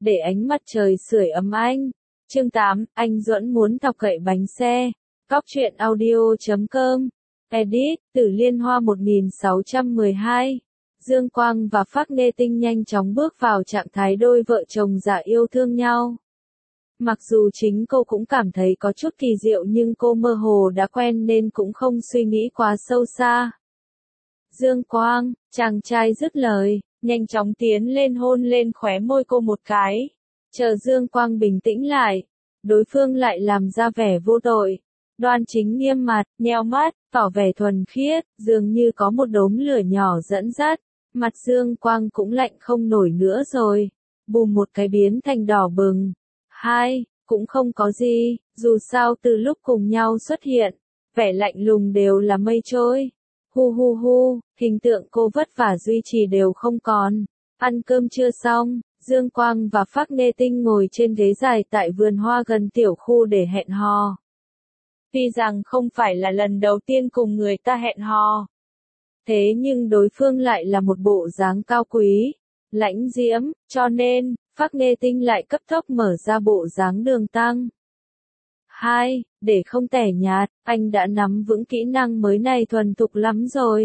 để ánh mặt trời sưởi ấm anh. Chương 8, anh Duẫn muốn thọc gậy bánh xe. Cóc truyện audio.com. Edit, Tử Liên Hoa 1612. Dương Quang và Phác Nghê Tinh nhanh chóng bước vào trạng thái đôi vợ chồng già yêu thương nhau. Mặc dù chính cô cũng cảm thấy có chút kỳ diệu nhưng cô mơ hồ đã quen nên cũng không suy nghĩ quá sâu xa. Dương Quang, chàng trai dứt lời, nhanh chóng tiến lên hôn lên khóe môi cô một cái. Chờ Dương Quang bình tĩnh lại, đối phương lại làm ra vẻ vô tội. Đoan chính nghiêm mặt, nheo mắt, tỏ vẻ thuần khiết, dường như có một đốm lửa nhỏ dẫn dắt. Mặt Dương Quang cũng lạnh không nổi nữa rồi. Bùm một cái biến thành đỏ bừng. Hai, cũng không có gì, dù sao từ lúc cùng nhau xuất hiện, vẻ lạnh lùng đều là mây trôi. Hu hu hu, hình tượng cô vất vả duy trì đều không còn. Ăn cơm chưa xong, Dương Quang và Phác Nghê Tinh ngồi trên ghế dài tại vườn hoa gần tiểu khu để hẹn hò. Tuy rằng không phải là lần đầu tiên cùng người ta hẹn hò. Thế nhưng đối phương lại là một bộ dáng cao quý, lãnh diễm, cho nên, Phác Nghê Tinh lại cấp tốc mở ra bộ dáng đường tăng. Hai, để không tẻ nhạt, anh đã nắm vững kỹ năng mới này thuần thục lắm rồi.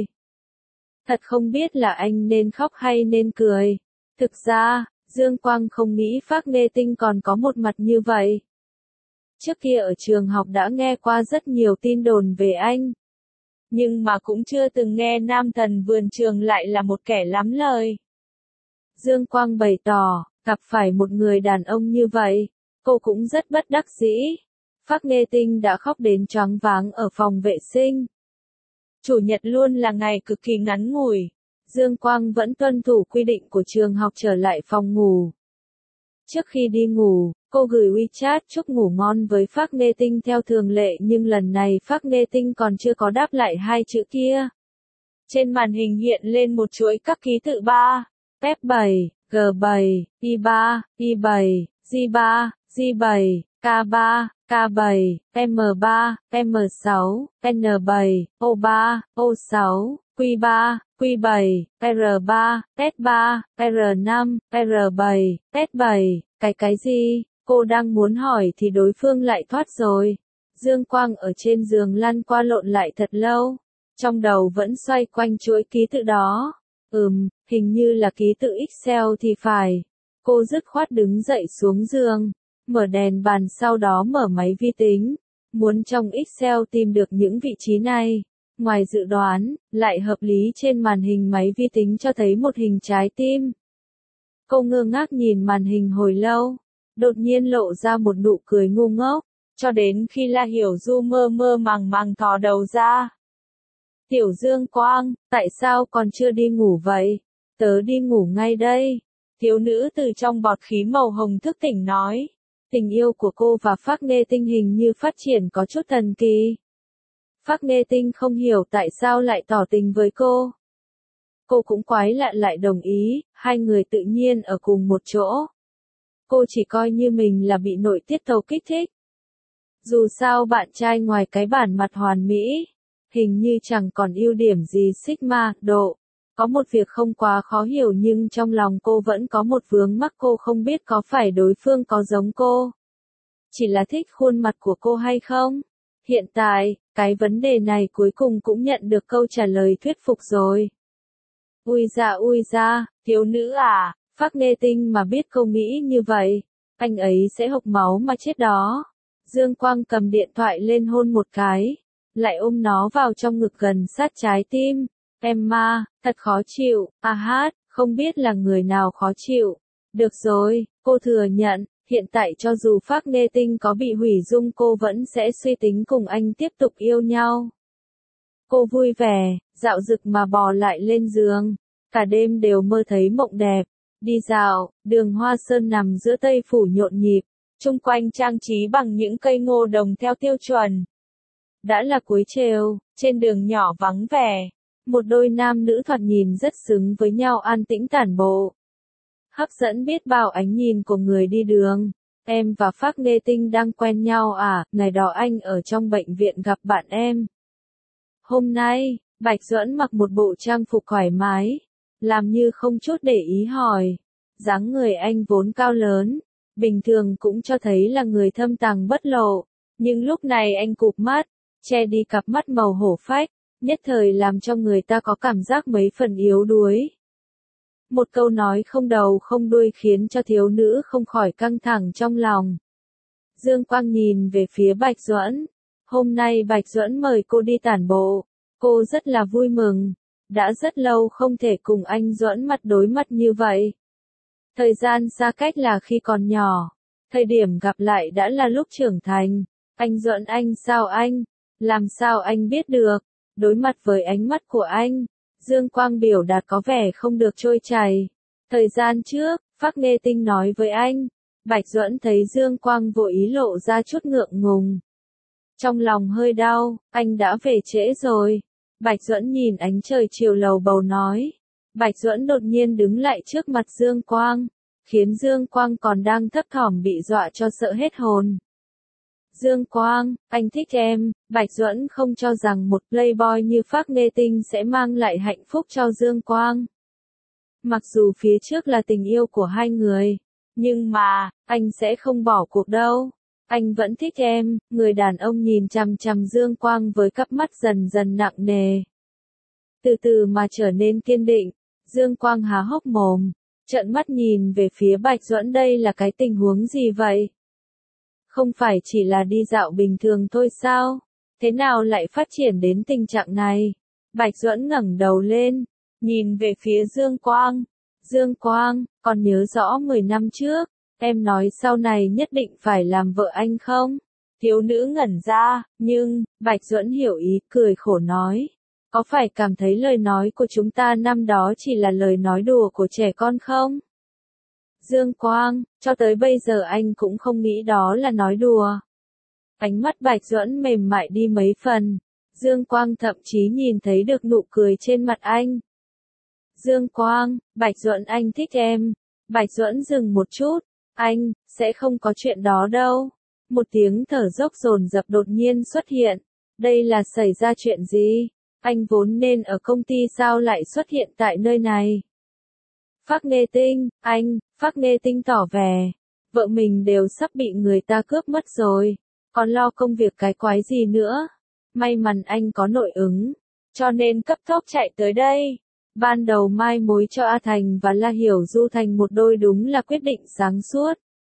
Thật không biết là anh nên khóc hay nên cười. Thực ra, Dương Quang không nghĩ Phác Nghê Tinh còn có một mặt như vậy. Trước kia ở trường học đã nghe qua rất nhiều tin đồn về anh. Nhưng mà cũng chưa từng nghe nam thần vườn trường lại là một kẻ lắm lời. Dương Quang bày tỏ, gặp phải một người đàn ông như vậy, cô cũng rất bất đắc dĩ. Phác Nghê Tinh đã khóc đến choáng váng ở phòng vệ sinh. Chủ nhật luôn là ngày cực kỳ ngắn ngủi. Dương Quang vẫn tuân thủ quy định của trường học trở lại phòng ngủ. Trước khi đi ngủ, cô gửi WeChat chúc ngủ ngon với Phác Nghê Tinh theo thường lệ nhưng lần này Phác Nghê Tinh còn chưa có đáp lại hai chữ kia. Trên màn hình hiện lên một chuỗi các ký tự 3, F7, G7, I3, I7, J3, J7, K3, K7, M3, M6, N7, O3, O6, Q3, Q7, R3, S3, R5, R7, S7, cái gì? Cô đang muốn hỏi thì đối phương lại thoát rồi. Dương Quang ở trên giường lăn qua lộn lại thật lâu. Trong đầu vẫn xoay quanh chuỗi ký tự đó. Hình như là ký tự Excel thì phải. Cô dứt khoát đứng dậy xuống giường, mở đèn bàn sau đó mở máy vi tính. Muốn trong Excel tìm được những vị trí này. Ngoài dự đoán, lại hợp lý trên màn hình máy vi tính cho thấy một hình trái tim. Cô ngơ ngác nhìn màn hình hồi lâu, đột nhiên lộ ra một nụ cười ngu ngốc, cho đến khi La Hiểu Du mơ mơ màng màng thò đầu ra. Tiểu Dương Quang, tại sao còn chưa đi ngủ vậy? Tớ đi ngủ ngay đây. Thiếu nữ từ trong bọt khí màu hồng thức tỉnh nói. Tình yêu của cô và Phác Nghê Tinh hình như phát triển có chút thần kỳ. Phác Nghê Tinh không hiểu tại sao lại tỏ tình với cô. Cô cũng quái lạ lại đồng ý, hai người tự nhiên ở cùng một chỗ. Cô chỉ coi như mình là bị nội tiết tố kích thích. Dù sao bạn trai ngoài cái bản mặt hoàn mỹ, hình như chẳng còn ưu điểm gì sigma, độ. Có một việc không quá khó hiểu nhưng trong lòng cô vẫn có một vướng mắc cô không biết có phải đối phương có giống cô. Chỉ là thích khuôn mặt của cô hay không? Hiện tại, cái vấn đề này cuối cùng cũng nhận được câu trả lời thuyết phục rồi. Ui da, thiếu nữ à, Phác Nghê Tinh mà biết cô nghĩ như vậy, anh ấy sẽ hộc máu mà chết đó. Dương Quang cầm điện thoại lên hôn một cái, lại ôm nó vào trong ngực gần sát trái tim. Emma, thật khó chịu, không biết là người nào khó chịu. Được rồi, cô thừa nhận, hiện tại cho dù Phác Nghê Tinh có bị hủy dung cô vẫn sẽ suy tính cùng anh tiếp tục yêu nhau. Cô vui vẻ, dạo dực mà bò lại lên giường, cả đêm đều mơ thấy mộng đẹp. Đi dạo, đường Hoa Sơn nằm giữa Tây Phủ nhộn nhịp, chung quanh trang trí bằng những cây ngô đồng theo tiêu chuẩn. Đã là cuối trều, trên đường nhỏ vắng vẻ, một đôi nam nữ thoạt nhìn rất xứng với nhau an tĩnh tản bộ. Hấp dẫn biết bao ánh nhìn của người đi đường. Em và Phác Nghê Tinh đang quen nhau à, ngày đó anh ở trong bệnh viện gặp bạn em. Hôm nay, Bạch Duẫn mặc một bộ trang phục thoải mái, làm như không chút để ý hỏi. Dáng người anh vốn cao lớn, bình thường cũng cho thấy là người thâm tàng bất lộ, nhưng lúc này anh cụp mắt, che đi cặp mắt màu hổ phách, nhất thời làm cho người ta có cảm giác mấy phần yếu đuối. Một câu nói không đầu không đuôi khiến cho thiếu nữ không khỏi căng thẳng trong lòng. Dương Quang nhìn về phía Bạch Duẫn. Hôm nay Bạch Duẫn mời cô đi tản bộ. Cô rất là vui mừng. Đã rất lâu không thể cùng anh Duẫn mặt đối mặt như vậy. Thời gian xa cách là khi còn nhỏ. Thời điểm gặp lại đã là lúc trưởng thành. Anh Duẫn anh sao anh? Làm sao anh biết được? Đối mặt với ánh mắt của anh, Dương Quang biểu đạt có vẻ không được trôi chảy. Thời gian trước, Phác Nghê Tinh nói với anh. Bạch Duẫn thấy Dương Quang vô ý lộ ra chút ngượng ngùng. Trong lòng hơi đau, anh đã về trễ rồi. Bạch Duẫn nhìn ánh trời chiều lầu bầu nói. Bạch Duẫn đột nhiên đứng lại trước mặt Dương Quang, khiến Dương Quang còn đang thấp thỏm bị dọa cho sợ hết hồn. Dương Quang, anh thích em. Bạch Duẫn không cho rằng một playboy như Phác Nghê Tinh sẽ mang lại hạnh phúc cho Dương Quang. Mặc dù phía trước là tình yêu của hai người, nhưng mà, anh sẽ không bỏ cuộc đâu. Anh vẫn thích em. Người đàn ông nhìn chằm chằm Dương Quang với cặp mắt dần dần nặng nề. Từ từ mà trở nên kiên định, Dương Quang há hốc mồm, trợn mắt nhìn về phía Bạch Duẫn, đây là cái tình huống gì vậy? Không phải chỉ là đi dạo bình thường thôi sao? Thế nào lại phát triển đến tình trạng này? Bạch Duẫn ngẩng đầu lên, nhìn về phía Dương Quang. Dương Quang, còn nhớ rõ 10 năm trước, em nói sau này nhất định phải làm vợ anh không? Thiếu nữ ngẩn ra, nhưng, Bạch Duẫn hiểu ý, cười khổ nói. Có phải cảm thấy lời nói của chúng ta năm đó chỉ là lời nói đùa của trẻ con không? Dương Quang, cho tới bây giờ anh cũng không nghĩ đó là nói đùa. Ánh mắt Bạch Duẫn mềm mại đi mấy phần. Dương Quang thậm chí nhìn thấy được nụ cười trên mặt anh. Dương Quang, Bạch Duẫn anh thích em. Bạch Duẫn dừng một chút. Anh, sẽ không có chuyện đó đâu. Một tiếng thở dốc dồn dập đột nhiên xuất hiện. Đây là xảy ra chuyện gì? Anh vốn nên ở công ty sao lại xuất hiện tại nơi này? Phác Nghê Tinh, anh, Phác Nghê Tinh tỏ vẻ. Vợ mình đều sắp bị người ta cướp mất rồi. Còn lo công việc cái quái gì nữa? May mắn anh có nội ứng, cho nên cấp tốc chạy tới đây. Ban đầu mai mối cho A Thành và La Hiểu Du thành một đôi đúng là quyết định sáng suốt.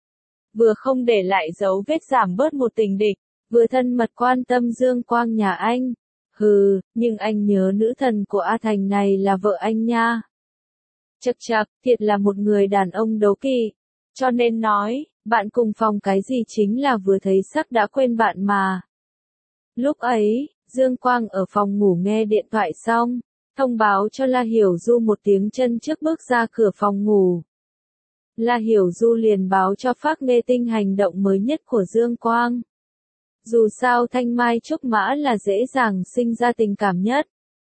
Vừa không để lại dấu vết giảm bớt một tình địch, vừa thân mật quan tâm Dương Quang nhà anh. Hừ, nhưng anh nhớ nữ thần của A Thành này là vợ anh nha. Chậc chậc, thiệt là một người đàn ông đố kỵ. Cho nên nói, bạn cùng phòng cái gì chính là vừa thấy sắc đã quên bạn mà. Lúc ấy, Dương Quang ở phòng ngủ nghe điện thoại xong, thông báo cho La Hiểu Du một tiếng chân trước bước ra cửa phòng ngủ. La Hiểu Du liền báo cho Phác Nghê Tinh hành động mới nhất của Dương Quang. Dù sao thanh mai trúc mã là dễ dàng sinh ra tình cảm nhất.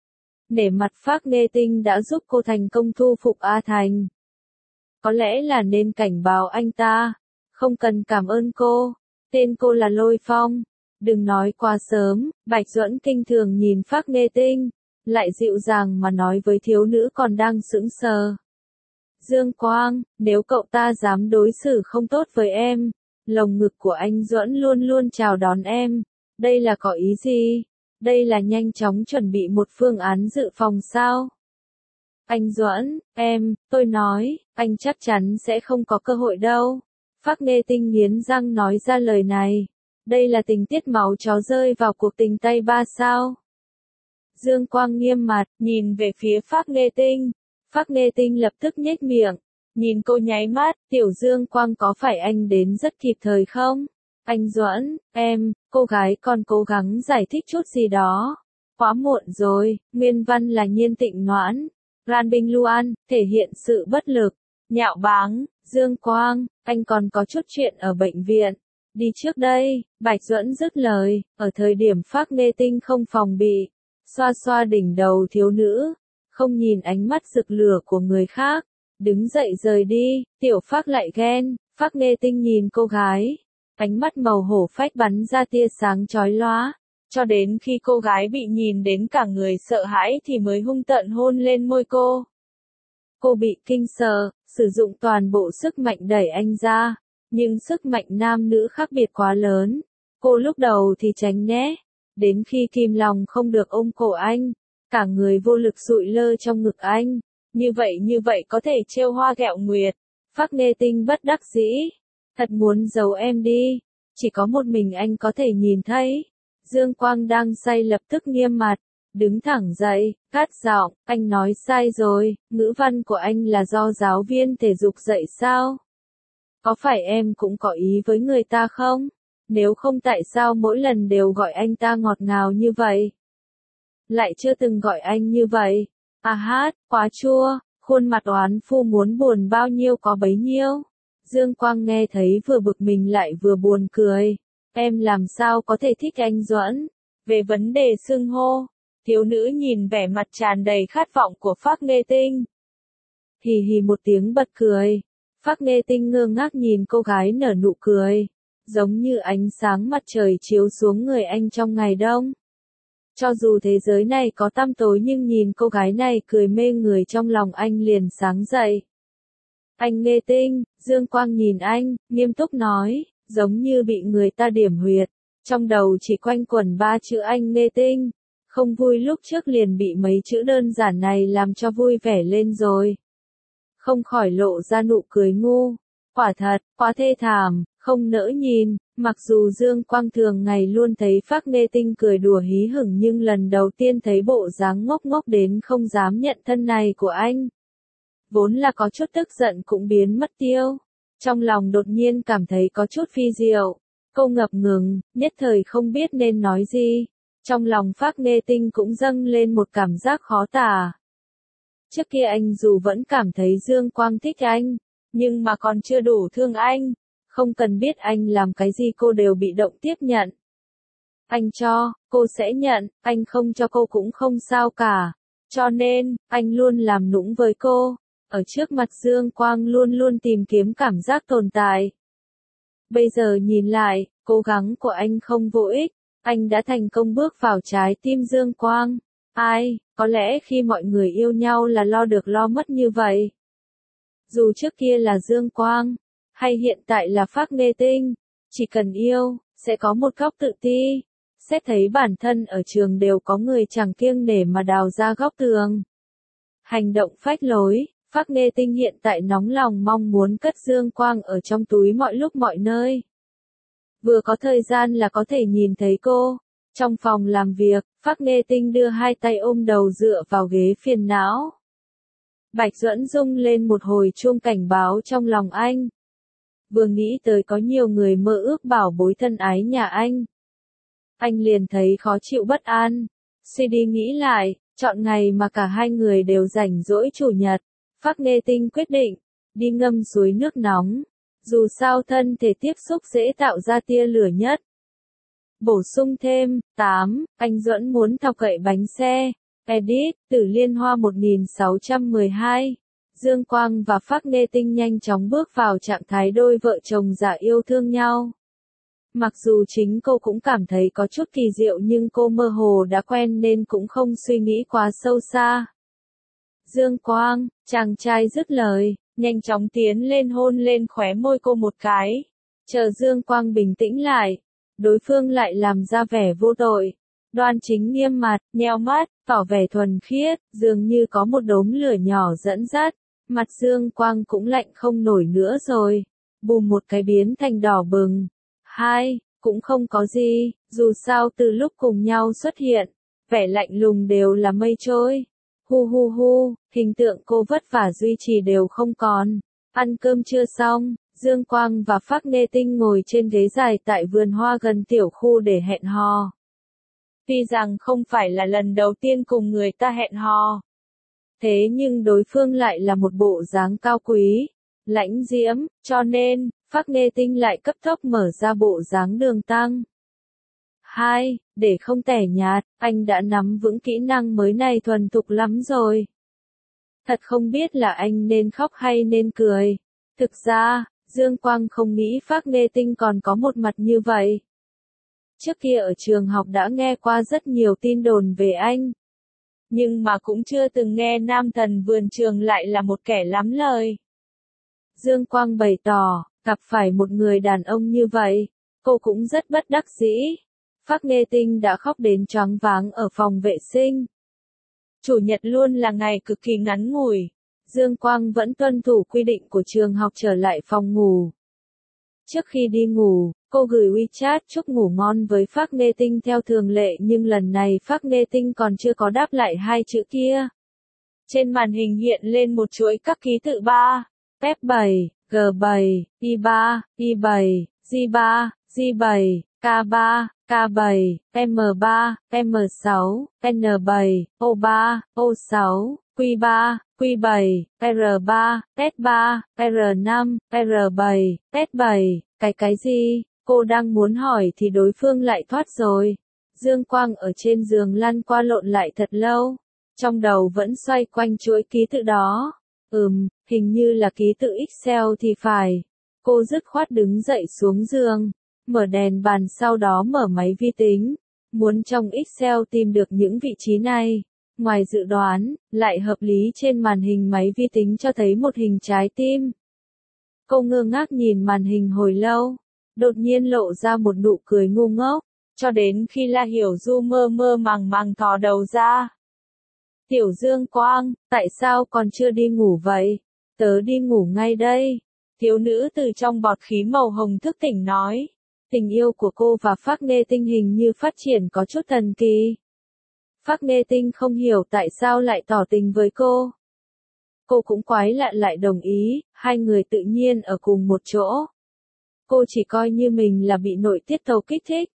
Nể mặt Phác Nghê Tinh đã giúp cô thành công thu phục A Thành. Có lẽ là nên cảnh báo anh ta. Không cần cảm ơn cô. Tên cô là Lôi Phong. Đừng nói quá sớm. Bạch Duẫn kinh thường nhìn Phác Nghê Tinh, lại dịu dàng mà nói với thiếu nữ còn đang sững sờ. Dương Quang, nếu cậu ta dám đối xử không tốt với em, lồng ngực của anh Duẫn luôn luôn chào đón em. Đây là có ý gì? Đây là nhanh chóng chuẩn bị một phương án dự phòng sao? Anh Duẫn, tôi nói, anh chắc chắn sẽ không có cơ hội đâu. Phác Nghê Tinh nghiến răng nói ra lời này. Đây là tình tiết máu chó rơi vào cuộc tình tay ba sao? Dương Quang nghiêm mặt, nhìn về phía Phác Nghê Tinh. Phác Nghê Tinh lập tức nhếch miệng, nhìn cô nháy mắt, tiểu Dương Quang có phải anh đến rất kịp thời không? Anh Duẫn, cô gái còn cố gắng giải thích chút gì đó. Quá muộn rồi, nguyên văn là Nhiên Tịnh Noãn. Ran Bình Luan, thể hiện sự bất lực, nhạo báng. Dương Quang, anh còn có chút chuyện ở bệnh viện. Đi trước đây. Bạch Duẫn dứt lời, ở thời điểm Phác Nghê Tinh không phòng bị, xoa xoa đỉnh đầu thiếu nữ, không nhìn ánh mắt rực lửa của người khác, đứng dậy rời đi. Tiểu Phác lại ghen. Phác Nghê Tinh nhìn cô gái, ánh mắt màu hổ phách bắn ra tia sáng chói lóa, cho đến khi cô gái bị nhìn đến cả người sợ hãi thì mới hung tợn hôn lên môi cô. Cô bị kinh sợ, sử dụng toàn bộ sức mạnh đẩy anh ra, nhưng sức mạnh nam nữ khác biệt quá lớn. Cô lúc đầu thì tránh né, đến khi kìm lòng không được ôm cổ anh, cả người vô lực sụi lơ trong ngực anh. Như vậy có thể trêu hoa ghẹo nguyệt. Phác Nghê Tinh bất đắc dĩ. Thật muốn giấu em đi. Chỉ có một mình anh có thể nhìn thấy. Dương Quang đang say lập tức nghiêm mặt. Đứng thẳng dậy, cắt giọng, anh nói sai rồi, ngữ văn của anh là do giáo viên thể dục dạy sao? Có phải em cũng có ý với người ta không? Nếu không tại sao mỗi lần đều gọi anh ta ngọt ngào như vậy? Lại chưa từng gọi anh như vậy. À hát, quá chua, khuôn mặt oán phu muốn buồn bao nhiêu có bấy nhiêu. Dương Quang nghe thấy vừa bực mình lại vừa buồn cười. Em làm sao có thể thích anh Duẫn? Về vấn đề xưng hô, thiếu nữ nhìn vẻ mặt tràn đầy khát vọng của Phác Nghê Tinh. Hì hì một tiếng bật cười. Phác Nghê Tinh ngơ ngác nhìn cô gái nở nụ cười, giống như ánh sáng mặt trời chiếu xuống người anh trong ngày đông. Cho dù thế giới này có tăm tối nhưng nhìn cô gái này cười mê người trong lòng anh liền sáng dậy. Anh Nghê Tinh, Dương Quang nhìn anh, nghiêm túc nói, giống như bị người ta điểm huyệt. Trong đầu chỉ quanh quẩn 3 chữ anh Nghê Tinh. Không vui lúc trước liền bị mấy chữ đơn giản này làm cho vui vẻ lên rồi. Không khỏi lộ ra nụ cười ngu. Quả thật, quá thê thảm, không nỡ nhìn. Mặc dù Dương Quang thường ngày luôn thấy Phác Nghê Tinh cười đùa hí hửng nhưng lần đầu tiên thấy bộ dáng ngốc ngốc đến không dám nhận thân này của anh. Vốn là có chút tức giận cũng biến mất tiêu. Trong lòng đột nhiên cảm thấy có chút phi diệu. Cô ngập ngừng, nhất thời không biết nên nói gì. Trong lòng Phác Nghê Tinh cũng dâng lên một cảm giác khó tả. Trước kia anh dù vẫn cảm thấy Dương Quang thích anh, nhưng mà còn chưa đủ thương anh. Không cần biết anh làm cái gì cô đều bị động tiếp nhận. Anh cho, cô sẽ nhận, anh không cho cô cũng không sao cả. Cho nên, anh luôn làm nũng với cô. Ở trước mặt Dương Quang luôn luôn tìm kiếm cảm giác tồn tại. Bây giờ nhìn lại, cố gắng của anh không vô ích. Anh đã thành công bước vào trái tim Dương Quang. Ai, có lẽ khi mọi người yêu nhau là lo được lo mất như vậy. Dù trước kia là Dương Quang, hay hiện tại là Phác Nghê Tinh, chỉ cần yêu, sẽ có một góc tự ti. Xét thấy bản thân ở trường đều có người chẳng kiêng nể mà đào ra góc tường. Hành động phách lối, Phác Nghê Tinh hiện tại nóng lòng mong muốn cất Dương Quang ở trong túi mọi lúc mọi nơi. Vừa có thời gian là có thể nhìn thấy cô. Trong phòng làm việc, Phác Nghê Tinh đưa hai tay ôm đầu dựa vào ghế phiền não. Bạch Duẫn rung lên một hồi chuông cảnh báo trong lòng anh. Vừa nghĩ tới có nhiều người mơ ước bảo bối thân ái nhà anh liền thấy khó chịu bất an. Suy đi nghĩ lại, chọn ngày mà cả hai người đều rảnh rỗi chủ nhật, Phác Nghê Tinh quyết định đi ngâm suối nước nóng. Dù sao thân thể tiếp xúc dễ tạo ra tia lửa nhất. Bổ sung thêm, 8, anh Duẫn muốn thọc gậy bánh xe. Edit, Tử Liên Hoa 1612. Dương Quang và Phác Nghê Tinh nhanh chóng bước vào trạng thái đôi vợ chồng già yêu thương nhau. Mặc dù chính cô cũng cảm thấy có chút kỳ diệu nhưng cô mơ hồ đã quen nên cũng không suy nghĩ quá sâu xa. Dương Quang, chàng trai dứt lời, nhanh chóng tiến lên hôn lên khóe môi cô một cái. Chờ Dương Quang bình tĩnh lại, đối phương lại làm ra vẻ vô tội. Đoan chính nghiêm mặt, nheo mắt, tỏ vẻ thuần khiết, dường như có một đốm lửa nhỏ dẫn dắt. Mặt Dương Quang cũng lạnh không nổi nữa rồi. Bùm một cái biến thành đỏ bừng. Hai, cũng không có gì, dù sao từ lúc cùng nhau xuất hiện, vẻ lạnh lùng đều là mây trôi. Hu hu hu, hình tượng cô vất vả duy trì đều không còn. Ăn cơm chưa xong, Dương Quang và Phác Nghê Tinh ngồi trên ghế dài tại vườn hoa gần tiểu khu để hẹn hò. Tuy rằng không phải là lần đầu tiên cùng người ta hẹn hò. Thế nhưng đối phương lại là một bộ dáng cao quý, lãnh diễm, cho nên, Phác Nghê Tinh lại cấp tốc mở ra bộ dáng đường tăng. 2. Để không tẻ nhạt, anh đã nắm vững kỹ năng mới này thuần thục lắm rồi. Thật không biết là anh nên khóc hay nên cười. Thực ra, Dương Quang không nghĩ Phác Nghê Tinh còn có một mặt như vậy. Trước kia ở trường học đã nghe qua rất nhiều tin đồn về anh. Nhưng mà cũng chưa từng nghe nam thần vườn trường lại là một kẻ lắm lời. Dương Quang bày tỏ, gặp phải một người đàn ông như vậy, cô cũng rất bất đắc dĩ. Phác Nghê Tinh đã khóc đến choáng váng ở phòng vệ sinh. Chủ nhật luôn là ngày cực kỳ ngắn ngủi. Dương Quang vẫn tuân thủ quy định của trường học trở lại phòng ngủ. Trước khi đi ngủ, cô gửi WeChat chúc ngủ ngon với Phác Nghê Tinh theo thường lệ, nhưng lần này Phác Nghê Tinh còn chưa có đáp lại hai chữ kia. Trên màn hình hiện lên một chuỗi các ký tự 3, F7, G7, Y3, Y7, J3, J7, K3, K7, M3, M6, N7, O3, O6, Q3, Q7, R3, S3, R5, R7, S7, cái gì? Cô đang muốn hỏi thì đối phương lại thoát rồi. Dương Quang ở trên giường lăn qua lộn lại thật lâu. Trong đầu vẫn xoay quanh chuỗi ký tự đó. Hình như là ký tự Excel thì phải. Cô dứt khoát đứng dậy xuống giường, mở đèn bàn sau đó mở máy vi tính. Muốn trong Excel tìm được những vị trí này. Ngoài dự đoán, lại hợp lý trên màn hình máy vi tính cho thấy một hình trái tim. Cô ngơ ngác nhìn màn hình hồi lâu, đột nhiên lộ ra một nụ cười ngu ngốc, cho đến khi La Hiểu Du mơ mơ màng màng thò đầu ra. Tiểu Dương Quang, tại sao còn chưa đi ngủ vậy? Tớ đi ngủ ngay đây. Thiếu nữ từ trong bọt khí màu hồng thức tỉnh nói. Tình yêu của cô và Phác Nghê Tinh hình như phát triển có chút thần kỳ. Phác Nghê Tinh không hiểu tại sao lại tỏ tình với cô. Cô cũng quái lạ lại đồng ý, hai người tự nhiên ở cùng một chỗ. Cô chỉ coi như mình là bị nội tiết tố kích thích.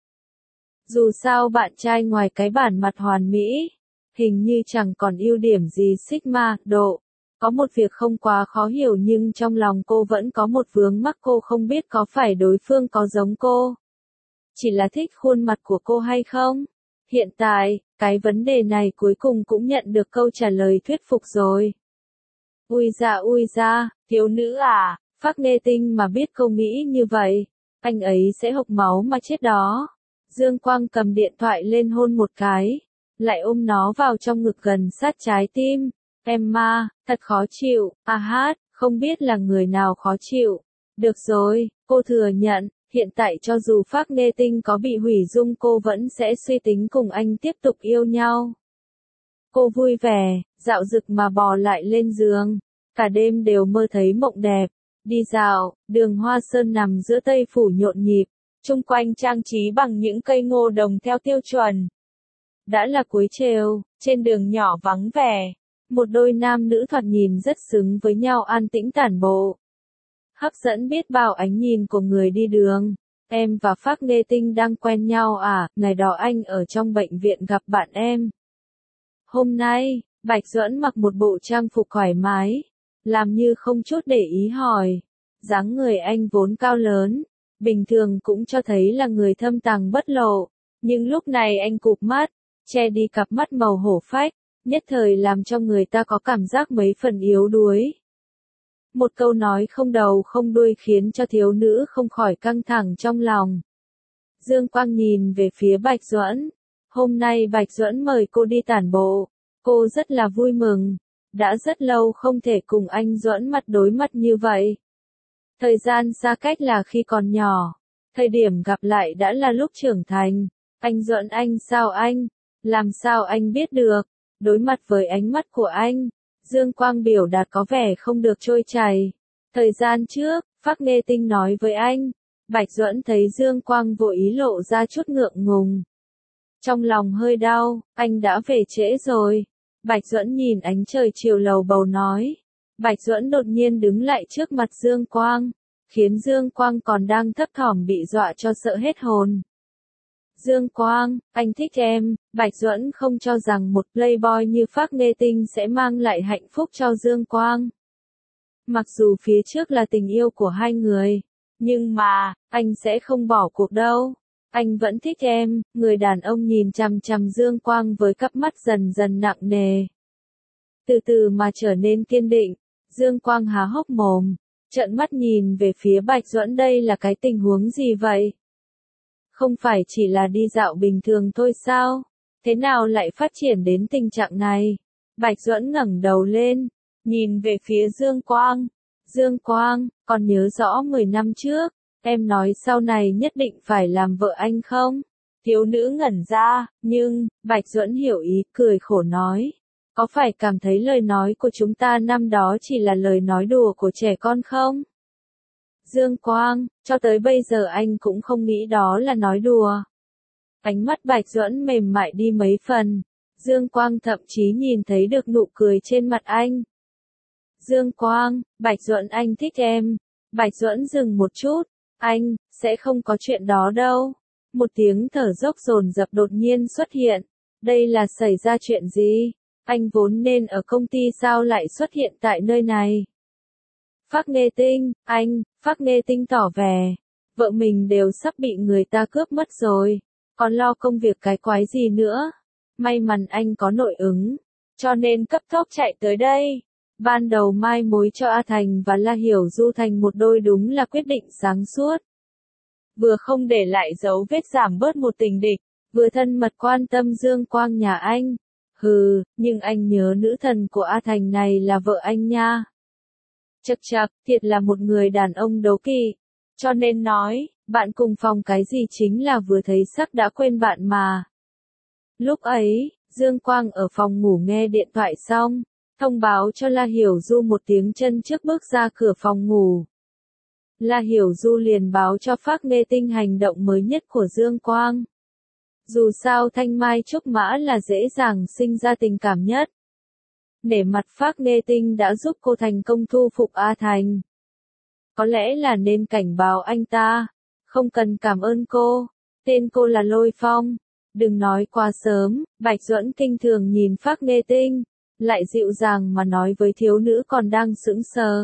Dù sao bạn trai ngoài cái bản mặt hoàn mỹ, hình như chẳng còn ưu điểm gì sigma, độ. Có một việc không quá khó hiểu nhưng trong lòng cô vẫn có một vướng mắc, cô không biết có phải đối phương có giống cô. Chỉ là thích khuôn mặt của cô hay không? Hiện tại, cái vấn đề này cuối cùng cũng nhận được câu trả lời thuyết phục rồi. Ui da, thiếu nữ à, Phác Nghê Tinh mà biết cô nghĩ như vậy, anh ấy sẽ hộc máu mà chết đó. Dương Quang cầm điện thoại lên hôn một cái, lại ôm nó vào trong ngực gần sát trái tim. Emma, thật khó chịu, không biết là người nào khó chịu. Được rồi, cô thừa nhận, hiện tại cho dù Phác Nghê Tinh có bị hủy dung cô vẫn sẽ suy tính cùng anh tiếp tục yêu nhau. Cô vui vẻ, dạo dực mà bò lại lên giường, cả đêm đều mơ thấy mộng đẹp. Đi dạo, đường Hoa Sơn nằm giữa Tây Phủ nhộn nhịp, chung quanh trang trí bằng những cây ngô đồng theo tiêu chuẩn. Đã là cuối trều, trên đường nhỏ vắng vẻ, một đôi nam nữ thoạt nhìn rất xứng với nhau an tĩnh tản bộ. Hấp dẫn biết bao ánh nhìn của người đi đường. Em và Phác Nghê Tinh đang quen nhau à, ngày đó anh ở trong bệnh viện gặp bạn em. Hôm nay, Bạch Duẫn mặc một bộ trang phục thoải mái, làm như không chút để ý hỏi. Dáng người anh vốn cao lớn, bình thường cũng cho thấy là người thâm tàng bất lộ, nhưng lúc này anh cụp mắt, che đi cặp mắt màu hổ phách, nhất thời làm cho người ta có cảm giác mấy phần yếu đuối. Một câu nói không đầu không đuôi khiến cho thiếu nữ không khỏi căng thẳng trong lòng. Dương Quang nhìn về phía Bạch Duẫn. Hôm nay Bạch Duẫn mời cô đi tản bộ. Cô rất là vui mừng. Đã rất lâu không thể cùng anh Duẫn mặt đối mặt như vậy. Thời gian xa cách là khi còn nhỏ. Thời điểm gặp lại đã là lúc trưởng thành. Anh Duẫn, anh sao anh? Làm sao anh biết được? Đối mặt với ánh mắt của anh, Dương Quang biểu đạt có vẻ không được trôi chảy. Thời gian trước, Phác Nghê Tinh nói với anh. Bạch Duẫn thấy Dương Quang vô ý lộ ra chút ngượng ngùng. Trong lòng hơi đau, anh đã về trễ rồi. Bạch Duẫn nhìn ánh trời chiều lầu bầu nói. Bạch Duẫn đột nhiên đứng lại trước mặt Dương Quang, khiến Dương Quang còn đang thấp thỏm bị dọa cho sợ hết hồn. Dương Quang, anh thích em. Bạch Duẫn không cho rằng một playboy như Phác Nghê Tinh sẽ mang lại hạnh phúc cho Dương Quang. Mặc dù phía trước là tình yêu của hai người, nhưng mà, anh sẽ không bỏ cuộc đâu. Anh vẫn thích em. Người đàn ông nhìn chằm chằm Dương Quang với cặp mắt dần dần nặng nề. Từ từ mà trở nên kiên định, Dương Quang há hốc mồm, trợn mắt nhìn về phía Bạch Duẫn, đây là cái tình huống gì vậy? Không phải chỉ là đi dạo bình thường thôi sao? Thế nào lại phát triển đến tình trạng này? Bạch Duẫn ngẩng đầu lên, nhìn về phía Dương Quang. Dương Quang, còn nhớ rõ 10 năm trước, em nói sau này nhất định phải làm vợ anh không? Thiếu nữ ngẩn ra, nhưng, Bạch Duẫn hiểu ý, cười khổ nói. Có phải cảm thấy lời nói của chúng ta năm đó chỉ là lời nói đùa của trẻ con không? Dương Quang, cho tới bây giờ anh cũng không nghĩ đó là nói đùa. Ánh mắt Bạch Duẫn mềm mại đi mấy phần. Dương Quang thậm chí nhìn thấy được nụ cười trên mặt anh. Dương Quang, Bạch Duẫn anh thích em. Bạch Duẫn dừng một chút. Anh, sẽ không có chuyện đó đâu. Một tiếng thở dốc dồn dập đột nhiên xuất hiện. Đây là xảy ra chuyện gì? Anh vốn nên ở công ty sao lại xuất hiện tại nơi này? Phác Nghê Tinh, Phác Nghê Tinh tỏ vẻ. Vợ mình đều sắp bị người ta cướp mất rồi. Còn lo công việc cái quái gì nữa? May mắn anh có nội ứng. Cho nên cấp tốc chạy tới đây. Ban đầu mai mối cho A Thành và La Hiểu Du thành một đôi đúng là quyết định sáng suốt. Vừa không để lại dấu vết giảm bớt một tình địch, vừa thân mật quan tâm Dương Quang nhà anh. Hừ, nhưng anh nhớ nữ thần của A Thành này là vợ anh nha. Chậc chậc, thiệt là một người đàn ông đố kỵ. Cho nên nói, bạn cùng phòng cái gì chính là vừa thấy sắc đã quên bạn mà. Lúc ấy, Dương Quang ở phòng ngủ nghe điện thoại xong, thông báo cho La Hiểu Du một tiếng chân trước bước ra cửa phòng ngủ. La Hiểu Du liền báo cho Phác Nghê Tinh hành động mới nhất của Dương Quang. Dù sao thanh mai trúc mã là dễ dàng sinh ra tình cảm nhất. Nể mặt Phác Nghê Tinh đã giúp cô thành công thu phục A Thành. Có lẽ là nên cảnh báo anh ta. Không cần cảm ơn cô. Tên cô là Lôi Phong. Đừng nói quá sớm. Bạch Duẫn kinh thường nhìn Phác Nghê Tinh. Lại dịu dàng mà nói với thiếu nữ còn đang sững sờ.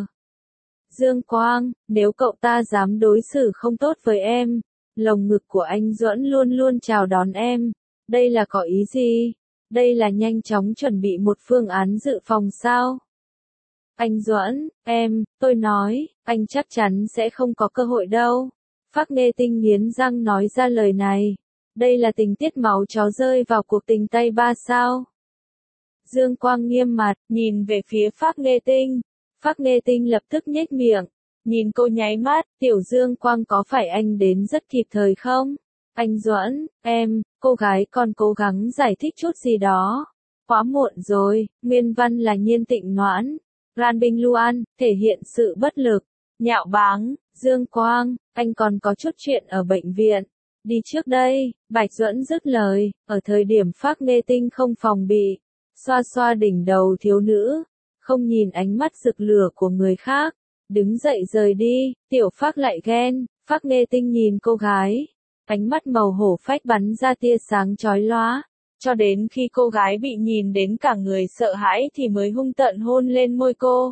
Dương Quang, nếu cậu ta dám đối xử không tốt với em, lồng ngực của anh Duẫn luôn luôn chào đón em. Đây là có ý gì? Đây là nhanh chóng chuẩn bị một phương án dự phòng sao? Anh Duẫn, tôi nói, anh chắc chắn sẽ không có cơ hội đâu. Phác Nghê Tinh nghiến răng nói ra lời này. Đây là tình tiết máu chó rơi vào cuộc tình tay ba sao? Dương Quang nghiêm mặt, nhìn về phía Phác Nghê Tinh. Phác Nghê Tinh lập tức nhếch miệng, nhìn cô nháy mắt, tiểu Dương Quang có phải anh đến rất kịp thời không? Anh Duẫn, cô gái còn cố gắng giải thích chút gì đó. Quá muộn rồi, nguyên văn là Nhiên Tịnh Noãn, Ran Binh Luan, thể hiện sự bất lực, nhạo báng, Dương Quang, anh còn có chút chuyện ở bệnh viện. Đi trước đây, Bạch Duẫn dứt lời, ở thời điểm Phác Nghê Tinh không phòng bị, xoa xoa đỉnh đầu thiếu nữ. Không nhìn ánh mắt rực lửa của người khác, đứng dậy rời đi, tiểu Phác lại ghen, Phác Nghê Tinh nhìn cô gái, ánh mắt màu hổ phách bắn ra tia sáng chói lóa, cho đến khi cô gái bị nhìn đến cả người sợ hãi thì mới hung tợn hôn lên môi cô.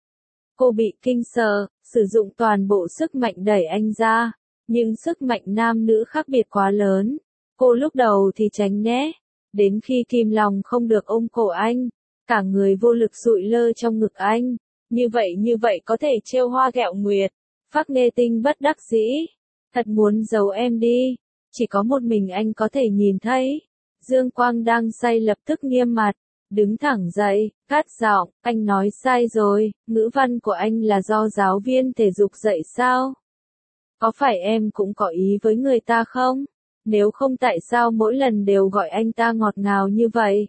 Cô bị kinh sợ, sử dụng toàn bộ sức mạnh đẩy anh ra, nhưng sức mạnh nam nữ khác biệt quá lớn, cô lúc đầu thì tránh né, đến khi kìm lòng không được ôm cổ anh. Cả người vô lực sụi lơ trong ngực anh. Như vậy có thể trêu hoa ghẹo nguyệt. Phác Nghê Tinh bất đắc dĩ. Thật muốn giấu em đi. Chỉ có một mình anh có thể nhìn thấy. Dương Quang đang say lập tức nghiêm mặt. Đứng thẳng dậy, cắt giọng, anh nói sai rồi. Ngữ văn của anh là do giáo viên thể dục dạy sao? Có phải em cũng có ý với người ta không? Nếu không tại sao mỗi lần đều gọi anh ta ngọt ngào như vậy?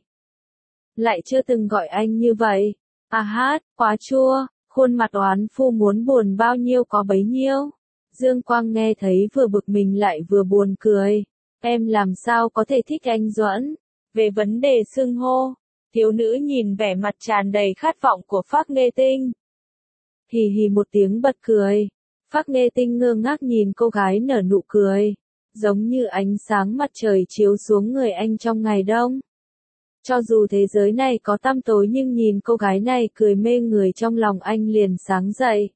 Lại chưa từng gọi anh như vậy. À hát, quá chua, khuôn mặt oán phu muốn buồn bao nhiêu có bấy nhiêu. Dương Quang nghe thấy vừa bực mình lại vừa buồn cười. Em làm sao có thể thích anh Duẫn? Về vấn đề xưng hô, thiếu nữ nhìn vẻ mặt tràn đầy khát vọng của Phác Nghê Tinh. Hì hì một tiếng bật cười. Phác Nghê Tinh ngơ ngác nhìn cô gái nở nụ cười. Giống như ánh sáng mặt trời chiếu xuống người anh trong ngày đông. Cho dù thế giới này có tăm tối nhưng nhìn cô gái này cười mê người trong lòng anh liền sáng dậy.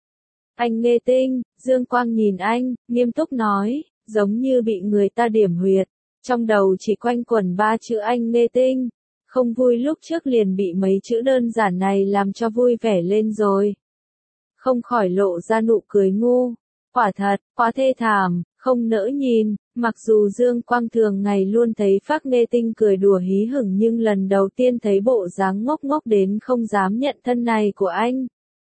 Anh Nghê Tinh, Dương Quang nhìn anh, nghiêm túc nói, giống như bị người ta điểm huyệt. Trong đầu chỉ quanh quẩn 3 chữ anh Nghê Tinh. Không vui lúc trước liền bị mấy chữ đơn giản này làm cho vui vẻ lên rồi. Không khỏi lộ ra nụ cười ngu. Quả thật, quá thê thảm, không nỡ nhìn. Mặc dù Dương Quang thường ngày luôn thấy Phác Nghê Tinh cười đùa hí hửng nhưng lần đầu tiên thấy bộ dáng ngốc ngốc đến không dám nhận thân này của anh.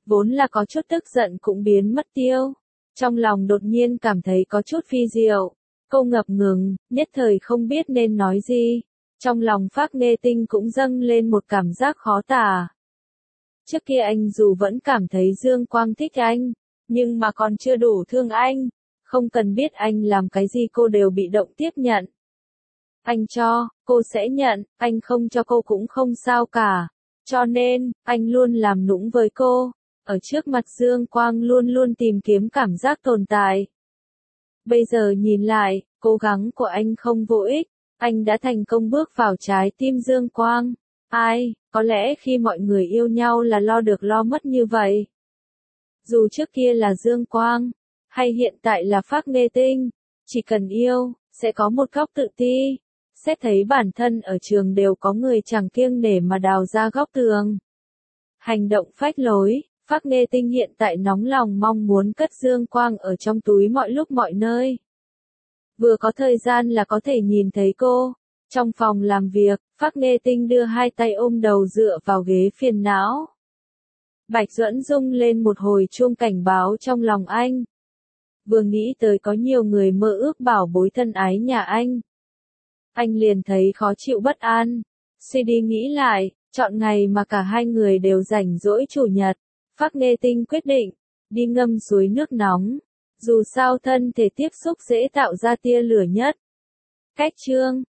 Vốn là có chút tức giận cũng biến mất tiêu. Trong lòng đột nhiên cảm thấy có chút phi diệu. Cô ngập ngừng, nhất thời không biết nên nói gì. Trong lòng Phác Nghê Tinh cũng dâng lên một cảm giác khó tả. Trước kia anh dù vẫn cảm thấy Dương Quang thích anh, nhưng mà còn chưa đủ thương anh. Không cần biết anh làm cái gì cô đều bị động tiếp nhận. Anh cho, cô sẽ nhận, anh không cho cô cũng không sao cả. Cho nên, anh luôn làm nũng với cô. Ở trước mặt Dương Quang luôn luôn tìm kiếm cảm giác tồn tại. Bây giờ nhìn lại, cố gắng của anh không vô ích. Anh đã thành công bước vào trái tim Dương Quang. Ai, có lẽ khi mọi người yêu nhau là lo được lo mất như vậy. Dù trước kia là Dương Quang, hay hiện tại là Phác Nghê Tinh, chỉ cần yêu, sẽ có một góc tự ti. Xét thấy bản thân ở trường đều có người chẳng kiêng nể mà đào ra góc tường. Hành động phách lối, Phác Nghê Tinh hiện tại nóng lòng mong muốn cất Dương Quang ở trong túi mọi lúc mọi nơi. Vừa có thời gian là có thể nhìn thấy cô. Trong phòng làm việc, Phác Nghê Tinh đưa hai tay ôm đầu dựa vào ghế phiền não. Bạch Duẫn rung lên một hồi chuông cảnh báo trong lòng anh. Vừa nghĩ tới có nhiều người mơ ước bảo bối thân ái nhà anh liền thấy khó chịu bất an. Suy đi nghĩ lại, chọn ngày mà cả hai người đều rảnh rỗi chủ nhật, Phác Nghê Tinh quyết định đi ngâm suối nước nóng. Dù sao thân thể tiếp xúc dễ tạo ra tia lửa nhất. Cách chương